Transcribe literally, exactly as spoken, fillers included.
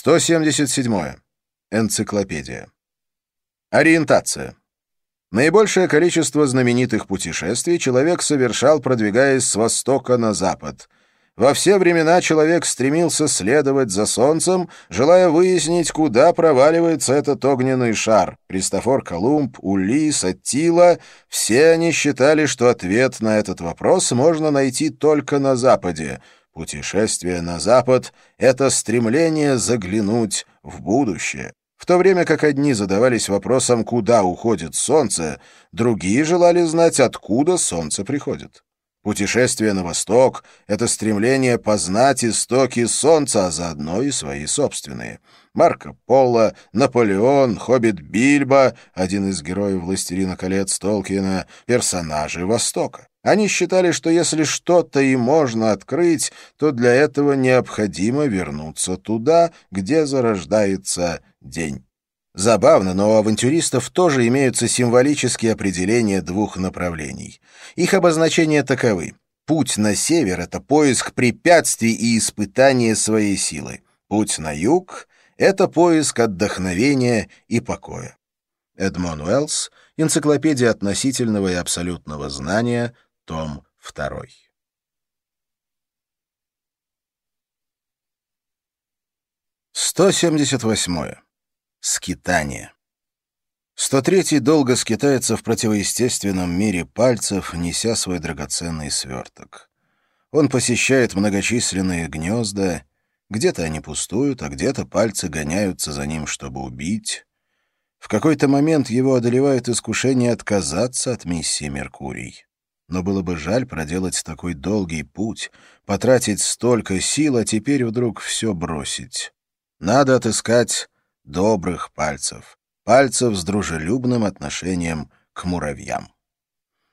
сто семьдесят седьмое. Энциклопедия. Ориентация. Наибольшее количество знаменитых путешествий человек совершал, продвигаясь с востока на запад. Во все времена человек стремился следовать за солнцем, желая выяснить, куда проваливается этот огненный шар. Христофор Колумб, Улисс, Аттила — все они считали, что ответ на этот вопрос можно найти только на западе. Путешествие на запад — это стремление заглянуть в будущее. В то время как одни задавались вопросом, куда уходит солнце, другие желали знать, откуда солнце приходит. Путешествие на восток — это стремление познать истоки солнца, а заодно и свои собственные. Марко Поло, Наполеон, хоббит Бильбо, один из героев «Властелина колец» Толкиена, персонажи Востока. Они считали, что если что-то и можно открыть, то для этого необходимо вернуться туда, где зарождается день. Забавно, но у авантюристов тоже имеются символические определения двух направлений. Их обозначения таковы. Путь на север — это поиск препятствий и испытание своей силы. Путь на юг — это поиск отдохновения и покоя. Эдмон Уэллс, Энциклопедия относительного и абсолютного знания, том второй. сто семьдесят восьмое. Скитание. сто третий долго скитается в противоестественном мире пальцев, неся свой драгоценный сверток. Он посещает многочисленные гнезда, где-то они пустуют, а где-то пальцы гоняются за ним, чтобы убить. В какой-то момент его одолевает искушение отказаться от миссии «Меркурий». Но было бы жаль проделать такой долгий путь, потратить столько сил, а теперь вдруг все бросить. Надо отыскать добрых пальцев, пальцев с дружелюбным отношением к муравьям.